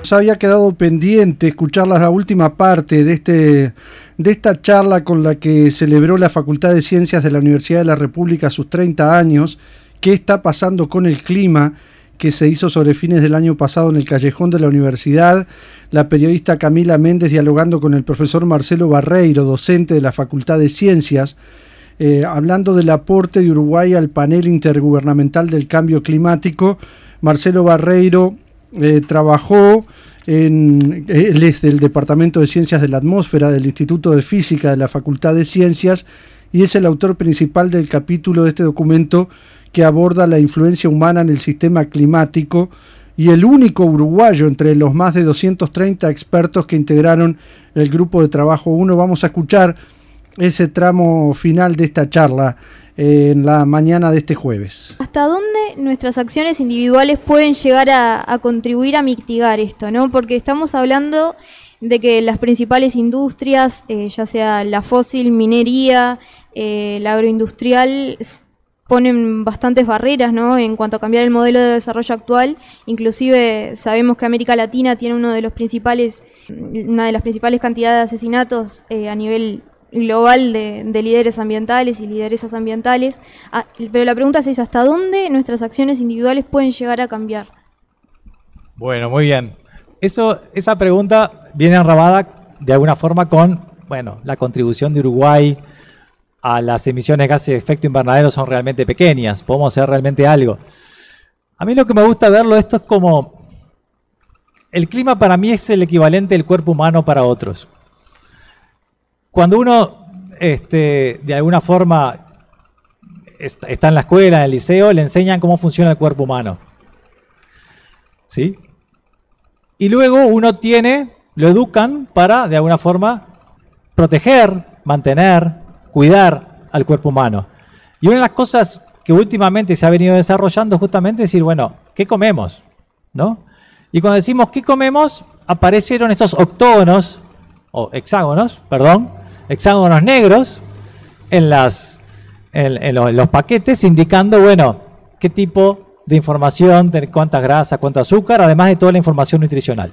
nos había quedado pendiente escuchar la última parte de esta charla con la que celebró la Facultad de Ciencias de la Universidad de la República sus 30 años. ¿Qué está pasando con el clima?, que se hizo sobre fines del año pasado en el Callejón de la Universidad. La periodista Camila Méndez dialogando con el profesor Marcelo Barreiro, docente de la Facultad de Ciencias, hablando del aporte de Uruguay al panel intergubernamental del cambio climático. Marcelo Barreiro trabajó él es del Departamento de Ciencias de la Atmósfera del Instituto de Física de la Facultad de Ciencias y es el autor principal del capítulo de este documento que aborda la influencia humana en el sistema climático y el único uruguayo entre los más de 230 expertos que integraron el grupo de trabajo 1. Vamos a escuchar ese tramo final de esta charla en la mañana de este jueves. ¿Hasta dónde nuestras acciones individuales pueden llegar a contribuir a mitigar esto, ¿no? Porque estamos hablando de que las principales industrias, ya sea la fósil, minería, la agroindustrial, ponen bastantes barreras, ¿no?, en cuanto a cambiar el modelo de desarrollo actual. Inclusive sabemos que América Latina tiene una de las principales cantidades de asesinatos a nivel global de líderes ambientales y lideresas ambientales. Pero la pregunta es ¿hasta dónde nuestras acciones individuales pueden llegar a cambiar? Bueno, muy bien. Esa pregunta viene enrabada de alguna forma con, la contribución de Uruguay a las emisiones de gases de efecto invernadero son realmente pequeñas, podemos hacer realmente algo. A mí lo que me gusta verlo, esto es como, el clima para mí es el equivalente del cuerpo humano para otros. Cuando uno, de alguna forma, está en la escuela, en el liceo, le enseñan cómo funciona el cuerpo humano. ¿Sí? Y luego lo educan para, de alguna forma, proteger, mantener, cuidar al cuerpo humano. Y una de las cosas que últimamente se ha venido desarrollando justamente es decir, ¿qué comemos?, ¿no? Y cuando decimos ¿qué comemos?, aparecieron estos hexágonos negros en los paquetes indicando, qué tipo de información, de cuánta grasa, cuánto azúcar, además de toda la información nutricional.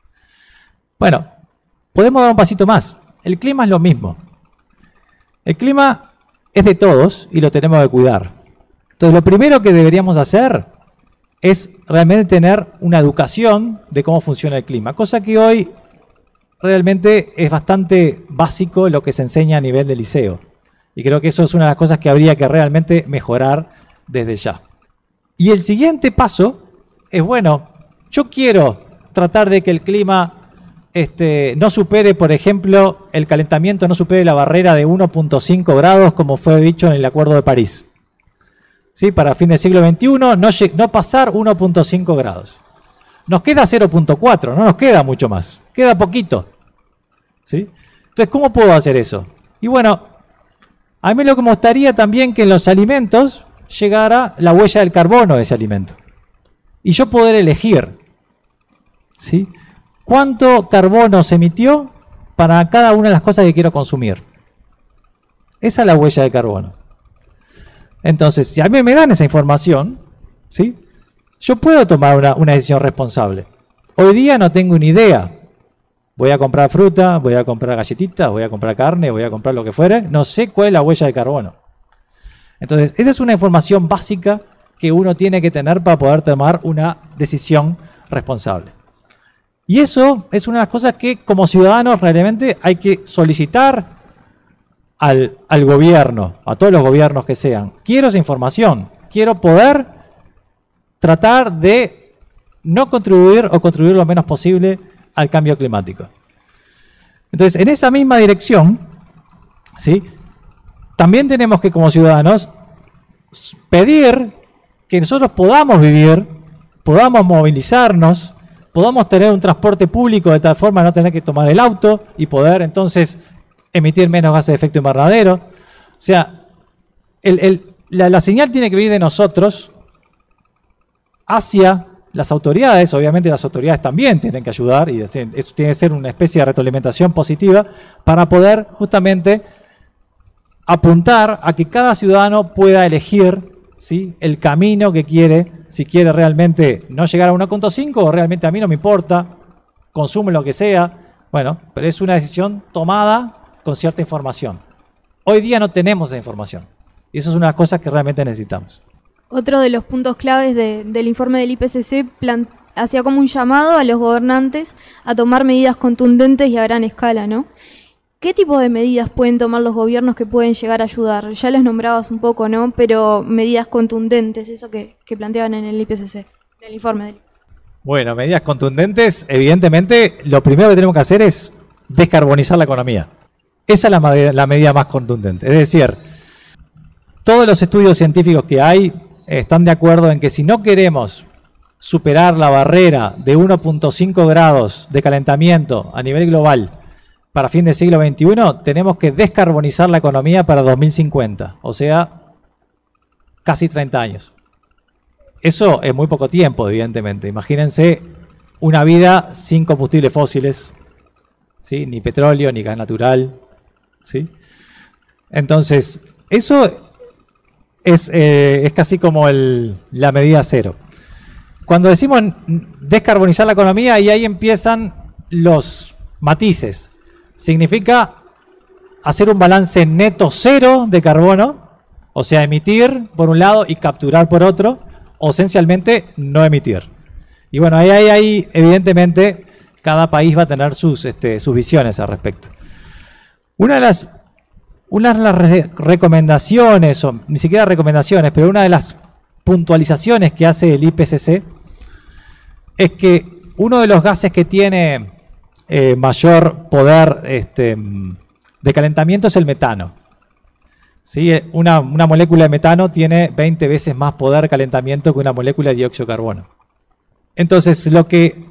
Podemos dar un pasito más. El clima es lo mismo. El clima es de todos y lo tenemos que cuidar. Entonces, lo primero que deberíamos hacer es realmente tener una educación de cómo funciona el clima, cosa que hoy realmente es bastante básico lo que se enseña a nivel de liceo. Y creo que eso es una de las cosas que habría que realmente mejorar desde ya. Y el siguiente paso es, yo quiero tratar de que el clima no supere, por ejemplo, el calentamiento no supere la barrera de 1.5 grados, como fue dicho en el Acuerdo de París. ¿Sí? Para fin del siglo XXI, no pasar 1.5 grados. Nos queda 0.4, no nos queda mucho más, queda poquito. ¿Sí? Entonces, ¿cómo puedo hacer eso? Y a mí lo que me gustaría también que en los alimentos llegara la huella del carbono de ese alimento. Y yo poder elegir, ¿sí?, cuánto carbono se emitió para cada una de las cosas que quiero consumir. Esa es la huella de carbono. Entonces, si a mí me dan esa información, ¿sí?, yo puedo tomar una decisión responsable. Hoy día no tengo ni idea. Voy a comprar fruta, voy a comprar galletitas, voy a comprar carne, voy a comprar lo que fuere. No sé cuál es la huella de carbono. Entonces, esa es una información básica que uno tiene que tener para poder tomar una decisión responsable. Y eso es una de las cosas que como ciudadanos realmente hay que solicitar al gobierno, a todos los gobiernos que sean. Quiero esa información, quiero poder tratar de no contribuir o contribuir lo menos posible al cambio climático. Entonces, en esa misma dirección, ¿sí?, también tenemos que como ciudadanos pedir que nosotros podamos vivir, podamos movilizarnos, podamos tener un transporte público de tal forma no tener que tomar el auto y poder entonces emitir menos gases de efecto invernadero. O sea, la señal tiene que venir de nosotros hacia las autoridades. Obviamente las autoridades también tienen que ayudar y eso tiene que ser una especie de retroalimentación positiva para poder justamente apuntar a que cada ciudadano pueda elegir, ¿sí?, el camino que quiere, si quiere realmente no llegar a 1.5 o realmente a mí no me importa, consumen lo que sea, bueno, pero es una decisión tomada con cierta información. Hoy día no tenemos esa información y eso es una cosa que realmente necesitamos. Otro de los puntos claves del informe del IPCC hacía como un llamado a los gobernantes a tomar medidas contundentes y a gran escala, ¿no? ¿Qué tipo de medidas pueden tomar los gobiernos que pueden llegar a ayudar? Ya los nombrabas un poco, ¿no? Pero medidas contundentes, eso que planteaban en el IPCC, en el informe del IPCC. Bueno, medidas contundentes, evidentemente, lo primero que tenemos que hacer es descarbonizar la economía. Esa es la medida más contundente. Es decir, todos los estudios científicos que hay están de acuerdo en que si no queremos superar la barrera de 1.5 grados de calentamiento a nivel global para fin del siglo XXI, tenemos que descarbonizar la economía para 2050, o sea, casi 30 años. Eso es muy poco tiempo, evidentemente. Imagínense una vida sin combustibles fósiles, ¿sí? Ni petróleo, ni gas natural, ¿sí? Entonces, eso es casi como la medida cero. Cuando decimos descarbonizar la economía, y ahí empiezan los matices. Significa hacer un balance neto cero de carbono, o sea, emitir por un lado y capturar por otro, o esencialmente no emitir. Y bueno, ahí evidentemente cada país va a tener sus visiones al respecto. Una de las recomendaciones, o ni siquiera recomendaciones, pero una de las puntualizaciones que hace el IPCC es que uno de los gases que tiene mayor poder de calentamiento es el metano. ¿Sí? Una molécula de metano tiene 20 veces más poder de calentamiento que una molécula de dióxido de carbono. Entonces, lo que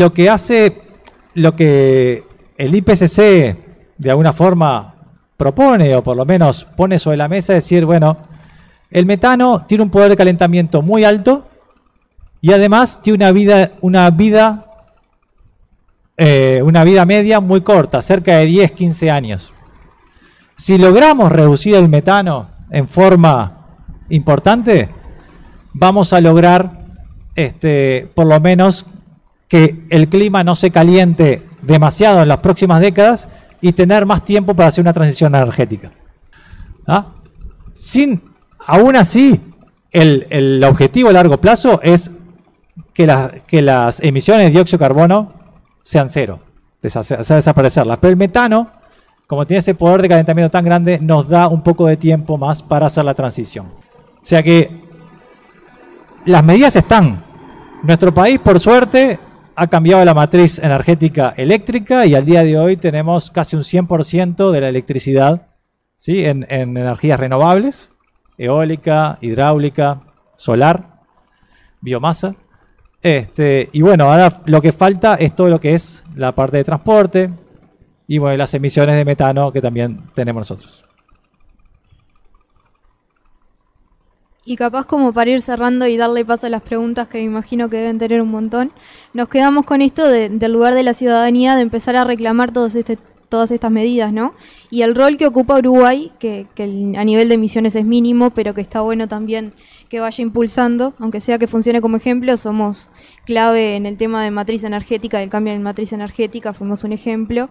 el IPCC de alguna forma propone, o por lo menos pone sobre la mesa, es decir, bueno, el metano tiene un poder de calentamiento muy alto y además tiene una vida media muy corta, cerca de 10-15 años. Si logramos reducir el metano en forma importante, vamos a lograr por lo menos que el clima no se caliente demasiado en las próximas décadas y tener más tiempo para hacer una transición energética. ¿Ah? Aún así, el objetivo a largo plazo es que las emisiones de dióxido de carbono sean cero, desaparecerlas. Pero el metano, como tiene ese poder de calentamiento tan grande, nos da un poco de tiempo más para hacer la transición. O sea que las medidas están. Nuestro país, por suerte, ha cambiado la matriz energética eléctrica y al día de hoy tenemos casi un 100% de la electricidad, ¿sí? en energías renovables, eólica, hidráulica, solar, biomasa. Y bueno, ahora lo que falta es todo lo que es la parte de transporte y bueno, las emisiones de metano que también tenemos nosotros. Y capaz como para ir cerrando y darle paso a las preguntas que me imagino que deben tener un montón, nos quedamos con esto del lugar de la ciudadanía, de empezar a reclamar todas estas medidas, ¿no? Y el rol que ocupa Uruguay, que a nivel de emisiones es mínimo, pero que está bueno también que vaya impulsando, aunque sea que funcione como ejemplo. Somos clave en el tema de matriz energética, del cambio en matriz energética, fuimos un ejemplo.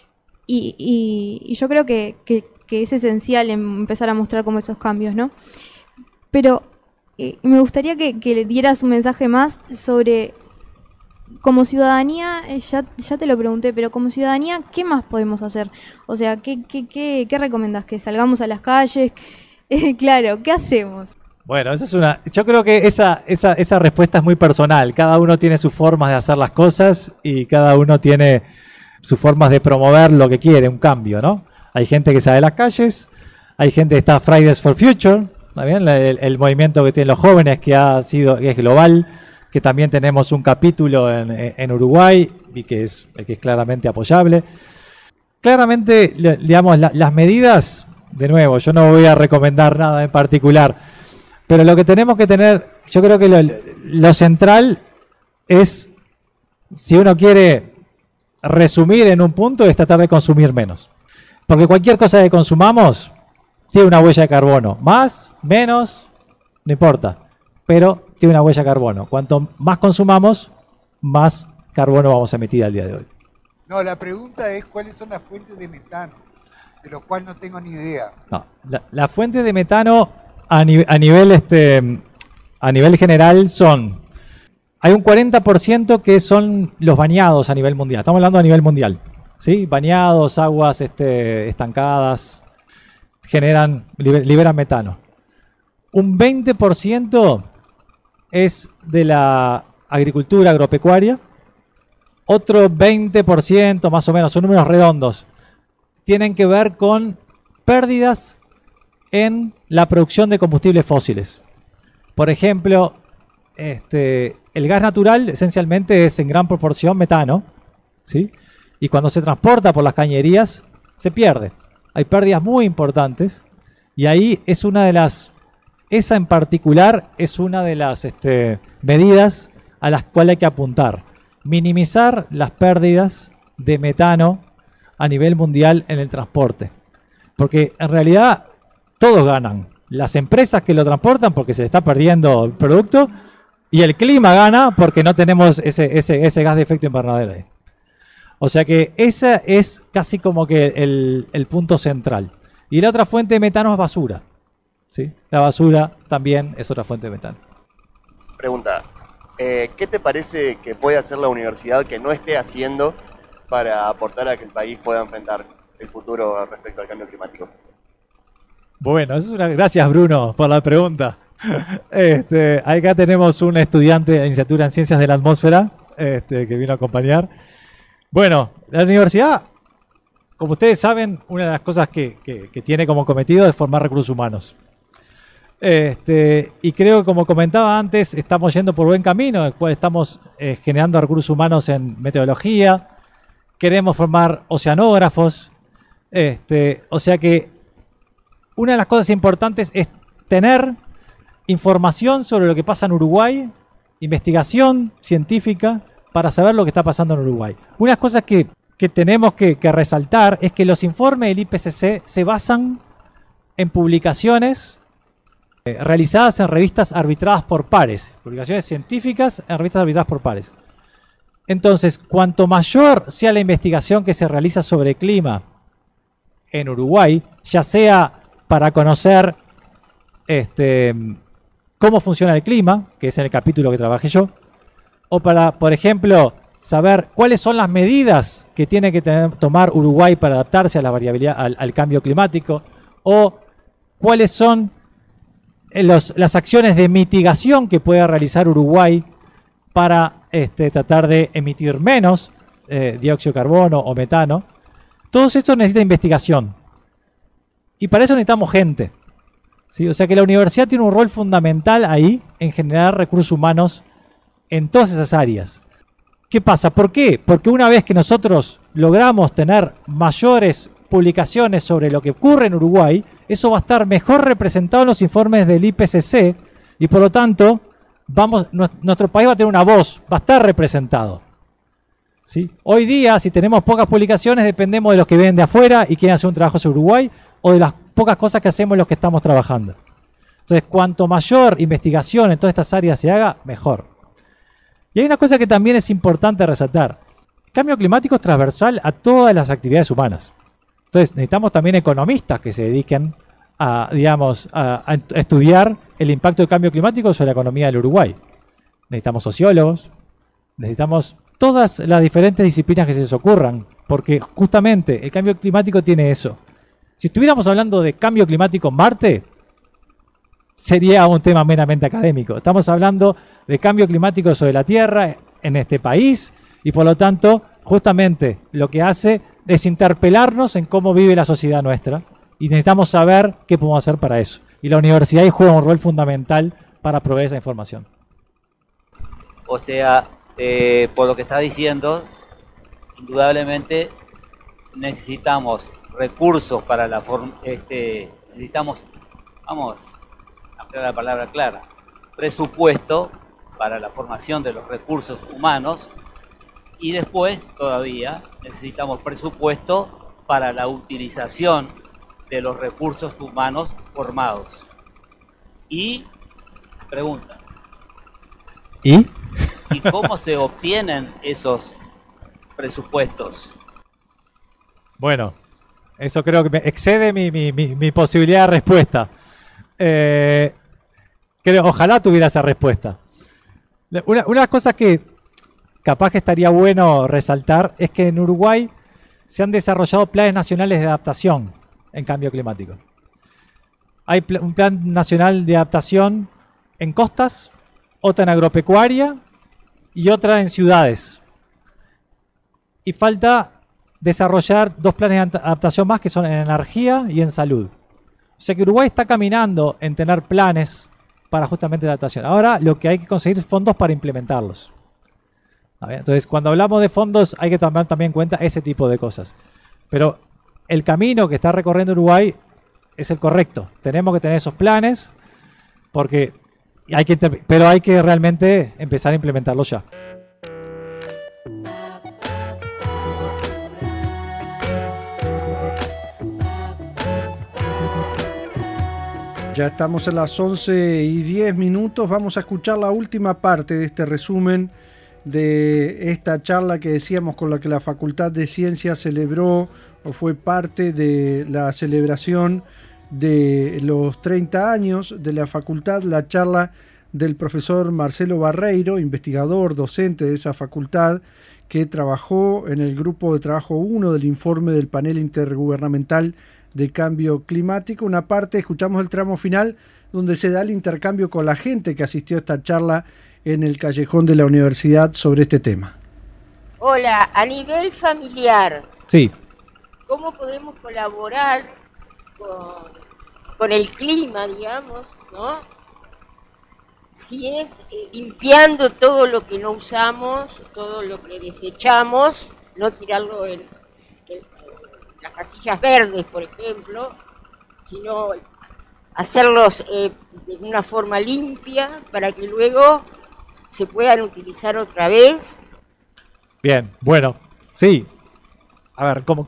Y yo creo que es esencial empezar a mostrar como esos cambios, ¿no? Pero me gustaría que le dieras un mensaje más sobre, como ciudadanía, ya te lo pregunté, pero como ciudadanía, ¿qué más podemos hacer? O sea, ¿qué recomendás? ¿Que salgamos a las calles? Claro, ¿qué hacemos? Bueno, yo creo que esa respuesta es muy personal. Cada uno tiene sus formas de hacer las cosas y cada uno tiene sus formas de promover lo que quiere, un cambio, ¿no? Hay gente que sale a las calles, hay gente que está Fridays for Future, ¿está bien? El movimiento que tienen los jóvenes que es global, que también tenemos un capítulo en Uruguay y que es claramente apoyable. Claramente, digamos, las medidas, de nuevo, yo no voy a recomendar nada en particular, pero lo que tenemos que tener, yo creo que lo central es, si uno quiere resumir en un punto, es tratar de consumir menos. Porque cualquier cosa que consumamos tiene una huella de carbono. Más, menos, no importa. Pero tiene una huella de carbono. Cuanto más consumamos, más carbono vamos a emitir al día de hoy. No, la pregunta es cuáles son las fuentes de metano, de lo cual no tengo ni idea. No, la fuente de metano a nivel general son... Hay un 40% que son los bañados a nivel mundial. Estamos hablando a nivel mundial, ¿sí? Bañados, aguas estancadas, liberan metano. Un 20% es de la agricultura agropecuaria. Otro 20%, más o menos, son números redondos, tienen que ver con pérdidas en la producción de combustibles fósiles. Por ejemplo, el gas natural esencialmente es en gran proporción metano, ¿sí? Y cuando se transporta por las cañerías se pierde. Hay pérdidas muy importantes y ahí es esa en particular es una de las medidas a las cuales hay que apuntar. Minimizar las pérdidas de metano a nivel mundial en el transporte. Porque en realidad todos ganan. Las empresas que lo transportan porque se está perdiendo el producto y el clima gana porque no tenemos ese gas de efecto invernadero ahí. O sea que ese es casi como que el punto central. Y la otra fuente de metano es basura, ¿sí? La basura también es otra fuente de metano. Pregunta, ¿qué te parece que puede hacer la universidad que no esté haciendo para aportar a que el país pueda enfrentar el futuro respecto al cambio climático? Bueno, gracias Bruno por la pregunta. Acá tenemos un estudiante de licenciatura en Ciencias de la Atmósfera que vino a acompañar. Bueno, la universidad, como ustedes saben, una de las cosas que tiene como cometido es formar recursos humanos. Y creo que, como comentaba antes, estamos yendo por buen camino, en el cual estamos generando recursos humanos en meteorología, queremos formar oceanógrafos, o sea que una de las cosas importantes es tener información sobre lo que pasa en Uruguay, investigación científica para saber lo que está pasando en Uruguay. Una de las cosas que tenemos que resaltar es que los informes del IPCC se basan en publicaciones realizadas en revistas arbitradas por pares, publicaciones científicas en revistas arbitradas por pares. Entonces, cuanto mayor sea la investigación que se realiza sobre clima en Uruguay, ya sea para conocer cómo funciona el clima, que es en el capítulo que trabajé yo, o para, por ejemplo, saber cuáles son las medidas que tiene que tomar Uruguay para adaptarse a la variabilidad, al cambio climático, o cuáles son las acciones de mitigación que puede realizar Uruguay para tratar de emitir menos dióxido de carbono o metano. Todo esto necesita investigación. Y para eso necesitamos gente, ¿sí? O sea que la universidad tiene un rol fundamental ahí en generar recursos humanos en todas esas áreas. ¿Qué pasa? ¿Por qué? Porque una vez que nosotros logramos tener mayores publicaciones sobre lo que ocurre en Uruguay, eso va a estar mejor representado en los informes del IPCC y por lo tanto nuestro país va a tener una voz, va a estar representado, ¿sí? Hoy día, si tenemos pocas publicaciones, dependemos de los que vienen de afuera y quieren hacer un trabajo sobre Uruguay o de las pocas cosas que hacemos los que estamos trabajando. Entonces, cuanto mayor investigación en todas estas áreas se haga, mejor. Y hay una cosa que también es importante resaltar. El cambio climático es transversal a todas las actividades humanas. Entonces, necesitamos también economistas que se dediquen a estudiar el impacto del cambio climático sobre la economía del Uruguay. Necesitamos sociólogos, necesitamos todas las diferentes disciplinas que se les ocurran, porque justamente el cambio climático tiene eso. Si estuviéramos hablando de cambio climático en Marte, sería un tema meramente académico. Estamos hablando de cambio climático sobre la Tierra en este país y por lo tanto, justamente lo que hace es interpelarnos en cómo vive la sociedad nuestra y necesitamos saber qué podemos hacer para eso. Y la universidad ahí juega un rol fundamental para proveer esa información. O sea, por lo que está diciendo, indudablemente necesitamos recursos para la necesitamos, vamos a ampliar la palabra clara, presupuesto para la formación de los recursos humanos y después todavía necesitamos presupuesto para la utilización de los recursos humanos formados. Y pregunta. ¿Y? y cómo se obtienen esos presupuestos. Bueno, eso creo que excede mi posibilidad de respuesta. Ojalá tuviera esa respuesta. Una de las cosas que capaz que estaría bueno resaltar es que en Uruguay se han desarrollado planes nacionales de adaptación en cambio climático. Hay un plan nacional de adaptación en costas, otra en agropecuaria y otra en ciudades. Y falta desarrollar 2 planes de adaptación más que son en energía y en salud. O sea que Uruguay está caminando en tener planes para justamente la adaptación. Ahora lo que hay que conseguir es fondos para implementarlos. Entonces, cuando hablamos de fondos hay que tomar también en cuenta ese tipo de cosas. Pero el camino que está recorriendo Uruguay es el correcto. Tenemos que tener esos planes pero hay que realmente empezar a implementarlos ya. Ya estamos en las 11:10. Vamos a escuchar la última parte de este resumen de esta charla que decíamos con la que la Facultad de Ciencias celebró o fue parte de la celebración de los 30 años de la facultad, la charla del profesor Marcelo Barreiro, investigador, docente de esa facultad, que trabajó en el grupo de trabajo 1 del informe del panel intergubernamental de cambio climático. Una parte, escuchamos el tramo final, donde se da el intercambio con la gente que asistió a esta charla en el callejón de la universidad sobre este tema. Hola, a nivel familiar, Sí. ¿cómo podemos colaborar con el clima, digamos, ¿no? Si es limpiando todo lo que no usamos, todo lo que desechamos, no tirarlo en las casillas verdes, por ejemplo, sino hacerlos de una forma limpia para que luego se puedan utilizar otra vez. Bien, bueno, sí. A ver, como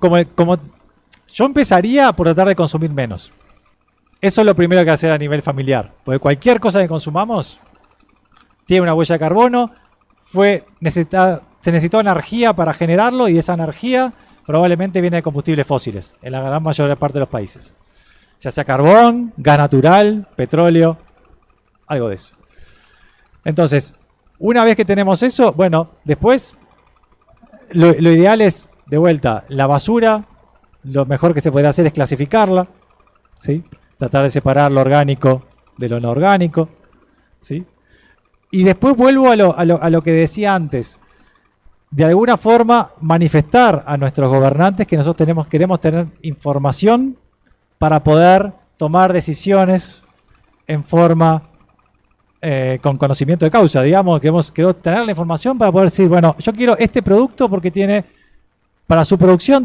yo empezaría por tratar de consumir menos. Eso es lo primero que hacer a nivel familiar. Porque cualquier cosa que consumamos tiene una huella de carbono, se necesitó energía para generarlo y esa energía probablemente viene de combustibles fósiles en la gran mayor parte de los países. Ya sea carbón, gas natural, petróleo, algo de eso. Entonces, una vez que tenemos eso, bueno, después lo ideal es, de vuelta, la basura. Lo mejor que se puede hacer es clasificarla, ¿sí? Tratar de separar lo orgánico de lo no orgánico, ¿sí? Y después vuelvo a lo que decía antes. De alguna forma manifestar a nuestros gobernantes que nosotros queremos tener información para poder tomar decisiones en forma con conocimiento de causa. Digamos, queremos tener la información para poder decir, bueno, yo quiero este producto porque para su producción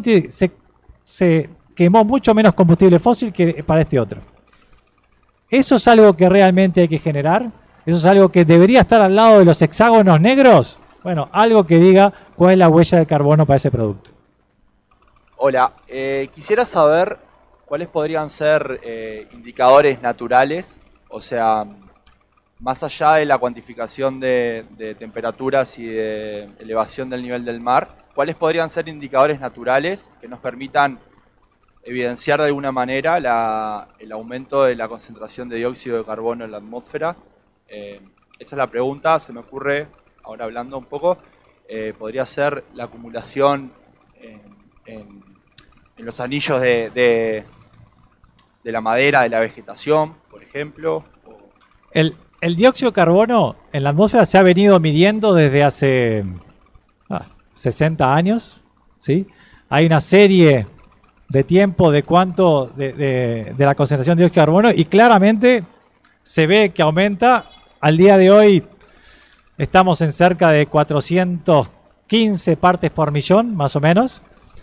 se quemó mucho menos combustible fósil que para este otro. Eso es algo que realmente hay que generar. Eso es algo que debería estar al lado de los hexágonos negros. Bueno, algo que diga cuál es la huella de carbono para ese producto. Hola, quisiera saber cuáles podrían ser indicadores naturales, o sea, más allá de la cuantificación de temperaturas y de elevación del nivel del mar, cuáles podrían ser indicadores naturales que nos permitan evidenciar de alguna manera el aumento de la concentración de dióxido de carbono en la atmósfera. Esa es la pregunta, se me ocurre, ahora hablando un poco, podría ser la acumulación en los anillos de la madera, de la vegetación, por ejemplo. El dióxido de carbono en la atmósfera se ha venido midiendo desde hace 60 años, ¿sí? Hay una serie de tiempo de cuánto de la concentración de dióxido de carbono y claramente se ve que aumenta. Al día de hoy estamos en cerca de 415 partes por millón, más o menos.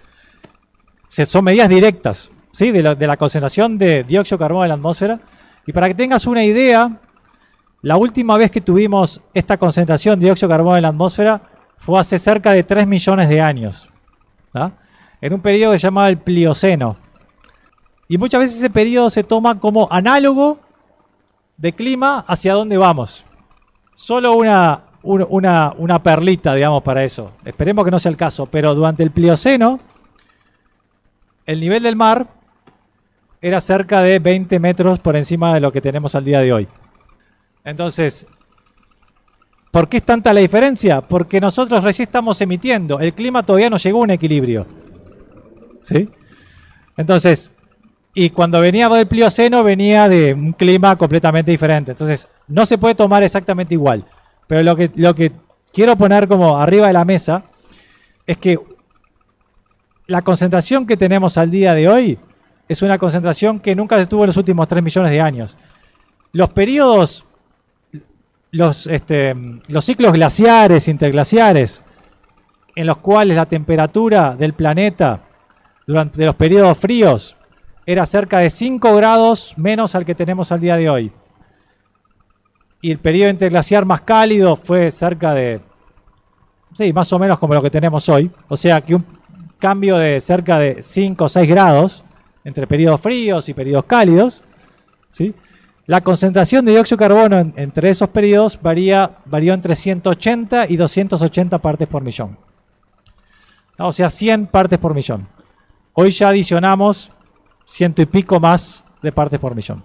Son medidas directas, ¿sí? de la concentración de dióxido de carbono en la atmósfera. Y para que tengas una idea, la última vez que tuvimos esta concentración de dióxido de carbono en la atmósfera fue hace cerca de 3 millones de años, ¿tá? En un periodo que se llamaba el Plioceno. Y muchas veces ese periodo se toma como análogo de clima hacia dónde vamos. Solo una una perlita, digamos, para eso. Esperemos que no sea el caso, pero durante el Plioceno, el nivel del mar era cerca de 20 metros por encima de lo que tenemos al día de hoy. Entonces, ¿por qué es tanta la diferencia? Porque nosotros recién estamos emitiendo. El clima todavía no llegó a un equilibrio. ¿Sí? Entonces, y cuando venía del Plioceno venía de un clima completamente diferente. Entonces, no se puede tomar exactamente igual. Pero lo que quiero poner como arriba de la mesa es que la concentración que tenemos al día de hoy es una concentración que nunca se tuvo en los últimos 3 millones de años. Los periodos, los ciclos glaciares, interglaciares, en los cuales la temperatura del planeta durante los periodos fríos era cerca de 5 grados menos al que tenemos al día de hoy. Y el periodo interglaciar más cálido fue cerca de, sí, más o menos como lo que tenemos hoy. O sea que un cambio de cerca de 5 o 6 grados entre periodos fríos y periodos cálidos, ¿sí? La concentración de dióxido de carbono entre esos periodos varió entre 180 y 280 partes por millón. O sea, 100 partes por millón. Hoy ya adicionamos 100 y pico más de partes por millón.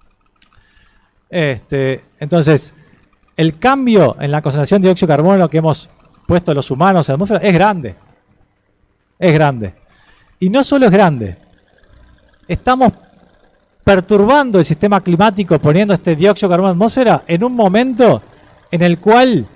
Entonces, el cambio en la concentración de dióxido de carbono, lo que hemos puesto los humanos en la atmósfera, es grande. Es grande. Y no solo es grande. Estamos perturbando el sistema climático poniendo este dióxido de carbono en la atmósfera en un momento en el cual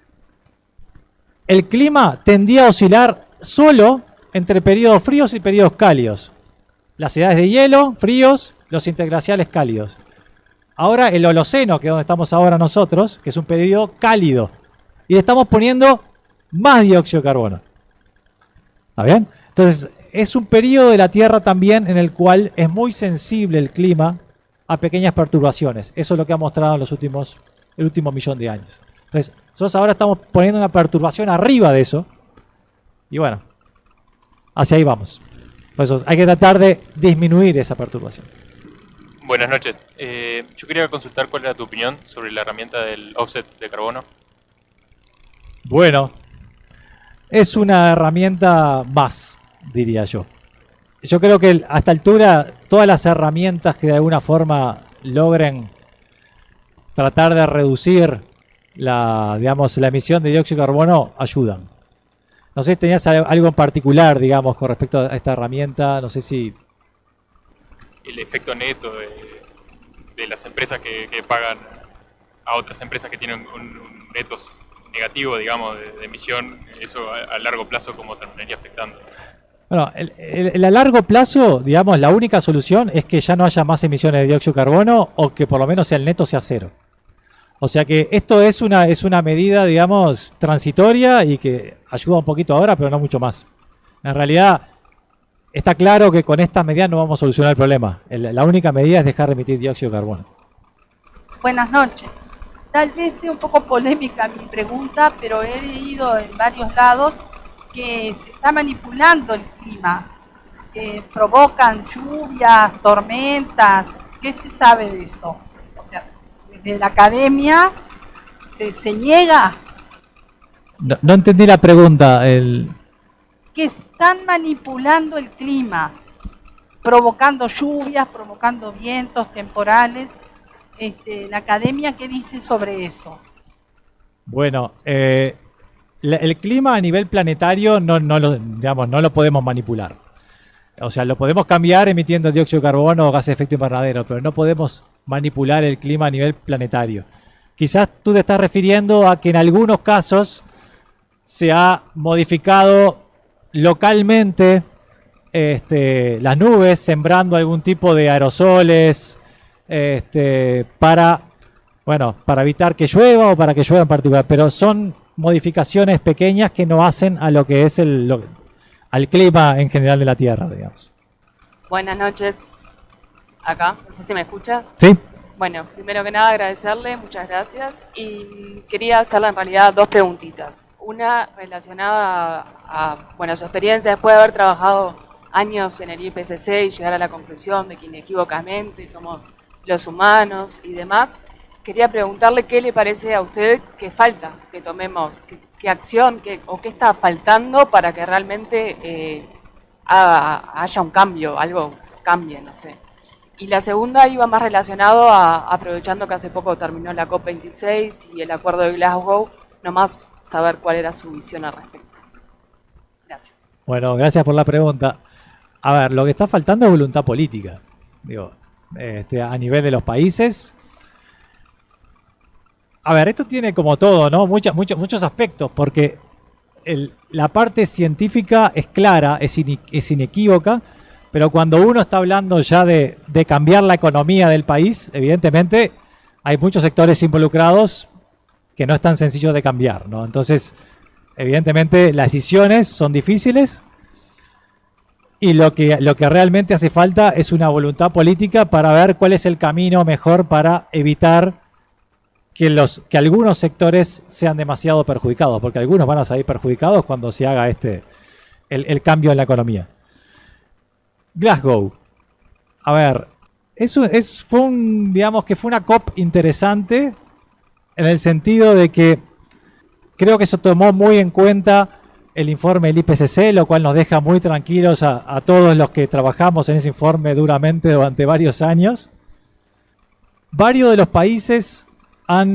el clima tendía a oscilar solo entre periodos fríos y periodos cálidos. Las edades de hielo, fríos, los interglaciales cálidos. Ahora el Holoceno, que es donde estamos ahora nosotros, que es un periodo cálido. Y le estamos poniendo más dióxido de carbono. ¿Está bien? Entonces, es un periodo de la Tierra también en el cual es muy sensible el clima a pequeñas perturbaciones. Eso es lo que ha mostrado en el último millón de años. Entonces, nosotros ahora estamos poniendo una perturbación arriba de eso. Y bueno, hacia ahí vamos. Por eso hay que tratar de disminuir esa perturbación. Buenas noches. Yo quería consultar cuál era tu opinión sobre la herramienta del offset de carbono. Bueno, es una herramienta más, diría yo. Yo creo que a esta altura todas las herramientas que de alguna forma logren tratar de reducir la emisión de dióxido de carbono ayudan. No sé si tenías algo en particular, digamos, con respecto a esta herramienta. No sé si... El efecto neto de las empresas que pagan a otras empresas que tienen un netos negativo, digamos, de emisión, eso a largo plazo, ¿cómo terminaría afectando? Bueno, a largo plazo, digamos, la única solución es que ya no haya más emisiones de dióxido de carbono o que por lo menos el neto sea cero. O sea que esto es una medida, digamos, transitoria y que ayuda un poquito ahora, pero no mucho más. En realidad, está claro que con estas medidas no vamos a solucionar el problema. La única medida es dejar de emitir dióxido de carbono. Buenas noches. Tal vez sea un poco polémica mi pregunta, pero he leído en varios lados que se está manipulando el clima, que provocan lluvias, tormentas. ¿Qué se sabe de eso? O sea, desde la academia se niega. No entendí la pregunta. Que están manipulando el clima, provocando lluvias, provocando vientos temporales. La academia, ¿qué dice sobre eso? Bueno, el clima a nivel planetario no lo podemos manipular. O sea, lo podemos cambiar emitiendo dióxido de carbono o gases de efecto invernadero, pero no podemos manipular el clima a nivel planetario. Quizás tú te estás refiriendo a que en algunos casos se ha modificado localmente las nubes, sembrando algún tipo de aerosoles para evitar que llueva o para que llueva en particular, pero son modificaciones pequeñas que no hacen a lo que es al clima en general de la Tierra, digamos. Buenas noches, acá, no sé si me escucha. Sí. Bueno, primero que nada agradecerle, muchas gracias, y quería hacerle en realidad dos preguntitas. Una relacionada a su experiencia después de haber trabajado años en el IPCC y llegar a la conclusión de que inequívocamente somos los humanos y demás. quería preguntarle qué le parece a usted que falta, que tomemos, qué acción o qué está faltando para que realmente haya un cambio, algo cambie, no sé. Y la segunda iba más relacionado aprovechando que hace poco terminó la COP26 y el acuerdo de Glasgow, nomás saber cuál era su visión al respecto. Gracias. Bueno, gracias por la pregunta. A ver, lo que está faltando es voluntad política. Digo, a nivel de los países. A ver, esto tiene como todo, ¿no? Muchos aspectos, porque la parte científica es clara, es inequívoca, pero cuando uno está hablando ya de cambiar la economía del país, evidentemente hay muchos sectores involucrados que no es tan sencillo de cambiar, ¿no? Entonces, evidentemente las decisiones son difíciles y lo que realmente hace falta es una voluntad política para ver cuál es el camino mejor para evitar que algunos sectores sean demasiado perjudicados, porque algunos van a salir perjudicados cuando se haga el cambio en la economía. Glasgow. A ver, fue una COP interesante en el sentido de que creo que se tomó muy en cuenta el informe del IPCC, lo cual nos deja muy tranquilos a todos los que trabajamos en ese informe duramente durante varios años. Varios de los países han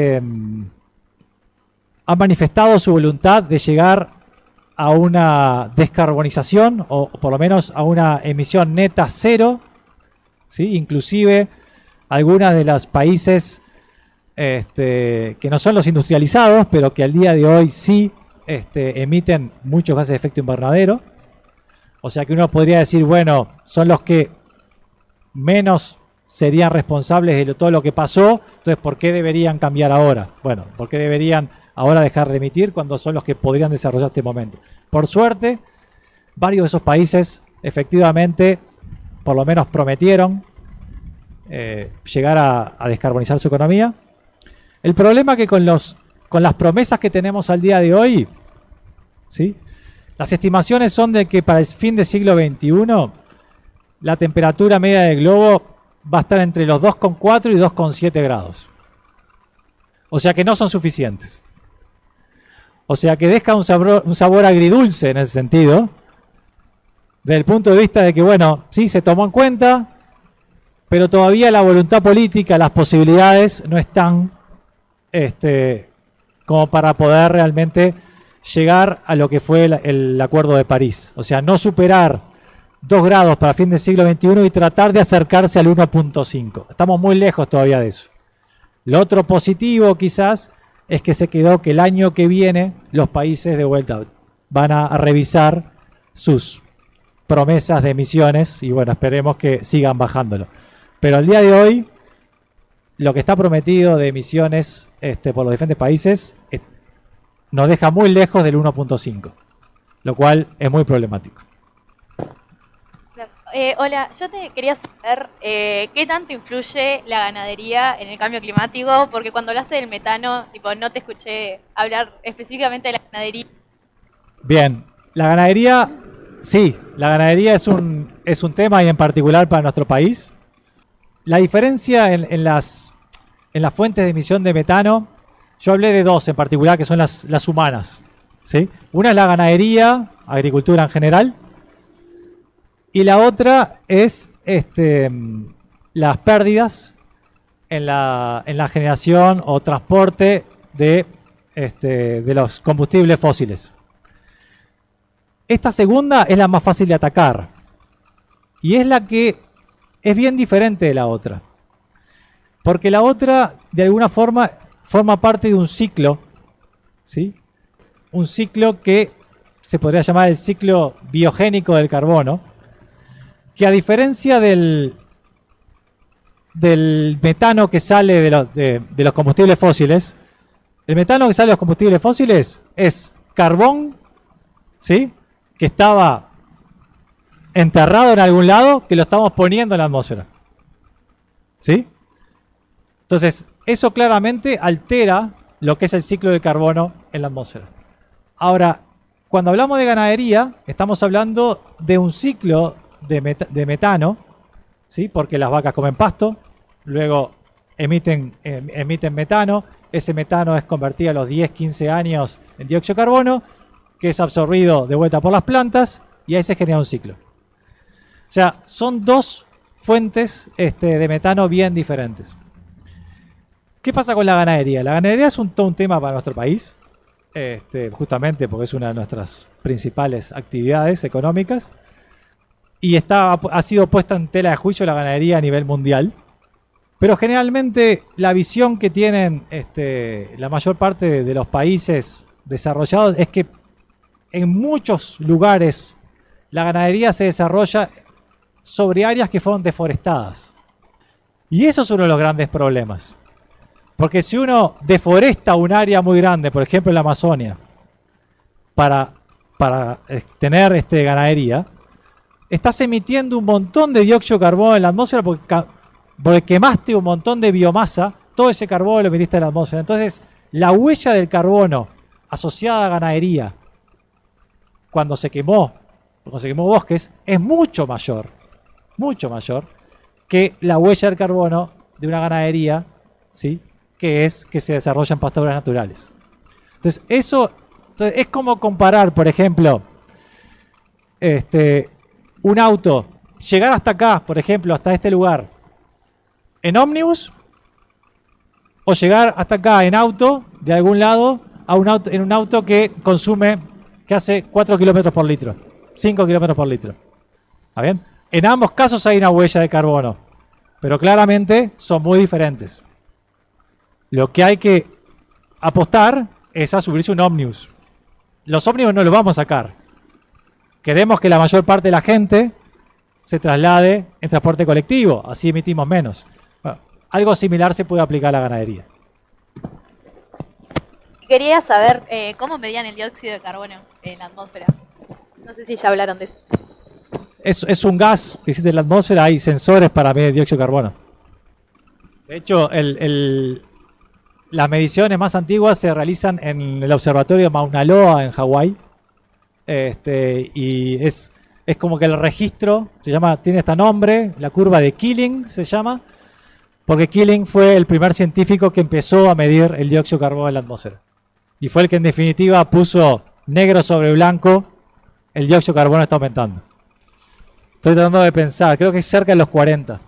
manifestado su voluntad de llegar a una descarbonización o por lo menos a una emisión neta cero, ¿sí? Inclusive algunos de los países que no son los industrializados, pero que al día de hoy sí emiten muchos gases de efecto invernadero. O sea que uno podría decir, bueno, son los que menos serían responsables de todo lo que pasó, entonces ¿por qué deberían cambiar ahora? Bueno, ¿por qué deberían ahora dejar de emitir cuando son los que podrían desarrollar este momento? Por suerte, varios de esos países efectivamente por lo menos prometieron llegar a descarbonizar su economía. El problema es que con las promesas que tenemos al día de hoy, ¿sí? Las estimaciones son de que para el fin del siglo XXI la temperatura media del globo va a estar entre los 2,4 y 2,7 grados. O sea que no son suficientes. O sea que deja un sabor agridulce en ese sentido, desde el punto de vista de que, bueno, sí, se tomó en cuenta, pero todavía la voluntad política, las posibilidades no están como para poder realmente llegar a lo que fue el Acuerdo de París. O sea, no superar 2 grados para fin del siglo XXI y tratar de acercarse al 1.5. Estamos muy lejos todavía de eso. Lo otro positivo quizás es que se quedó que el año que viene los países de vuelta van a revisar sus promesas de emisiones y bueno, esperemos que sigan bajándolo. Pero al día de hoy, lo que está prometido de emisiones por los diferentes países nos deja muy lejos del 1.5, lo cual es muy problemático. Hola, yo te quería saber qué tanto influye la ganadería en el cambio climático, porque cuando hablaste del metano, no te escuché hablar específicamente de la ganadería. Bien, la ganadería, sí, la ganadería es un tema y en particular para nuestro país. La diferencia en las fuentes de emisión de metano, yo hablé de dos en particular que son las humanas, ¿sí? Una es la ganadería, agricultura en general, y la otra es las pérdidas en la generación o transporte de los combustibles fósiles. Esta segunda es la más fácil de atacar y es la que es bien diferente de la otra. Porque la otra, de alguna forma, forma parte de un ciclo, ¿sí? Un ciclo que se podría llamar el ciclo biogénico del carbono, que a diferencia del metano que sale de los combustibles fósiles, el metano que sale de los combustibles fósiles es carbón, ¿sí? Que estaba enterrado en algún lado, que lo estamos poniendo en la atmósfera, ¿sí? Entonces, eso claramente altera lo que es el ciclo del carbono en la atmósfera. Ahora, cuando hablamos de ganadería, estamos hablando de un ciclo de metano, ¿sí? Porque las vacas comen pasto, luego emiten metano. Ese metano es convertido a los 10, 15 años en dióxido de carbono, que es absorbido de vuelta por las plantas y ahí se genera un ciclo. O sea, son dos fuentes de metano bien diferentes. ¿Qué pasa con la ganadería? La ganadería es todo un tema para nuestro país, justamente porque es una de nuestras principales actividades económicas y ha sido puesta en tela de juicio la ganadería a nivel mundial. Pero generalmente la visión que tienen la mayor parte de los países desarrollados es que en muchos lugares la ganadería se desarrolla sobre áreas que fueron deforestadas. Y eso es uno de los grandes problemas. Porque si uno deforesta un área muy grande, por ejemplo en la Amazonia, para tener ganadería, estás emitiendo un montón de dióxido de carbono en la atmósfera porque quemaste un montón de biomasa, todo ese carbono lo emitiste en la atmósfera. Entonces, la huella del carbono asociada a ganadería, cuando se quemó bosques, es mucho mayor que la huella del carbono de una ganadería, ¿sí?, que se desarrolla en pasturas naturales. Entonces, es como comparar, por ejemplo, un auto, llegar hasta acá, por ejemplo, hasta este lugar, en ómnibus, o llegar hasta acá en auto, de algún lado, en un auto que hace 4 kilómetros por litro, 5 kilómetros por litro. ¿Está bien? En ambos casos hay una huella de carbono, pero claramente son muy diferentes. Lo que hay que apostar es a subirse un ómnibus. Los ómnibus no los vamos a sacar. Queremos que la mayor parte de la gente se traslade en transporte colectivo, así emitimos menos. Bueno, algo similar se puede aplicar a la ganadería. Quería saber cómo medían el dióxido de carbono en la atmósfera. No sé si ya hablaron de eso. Es un gas que existe en la atmósfera, hay sensores para medir dióxido de carbono. De hecho, las mediciones más antiguas se realizan en el observatorio Mauna Loa en Hawái. Y es como que el registro tiene este nombre, la curva de Keeling se llama, porque Keeling fue el primer científico que empezó a medir el dióxido de carbono en la atmósfera. Y fue el que en definitiva puso negro sobre blanco, el dióxido de carbono está aumentando. Estoy tratando de pensar, creo que es cerca de los 40.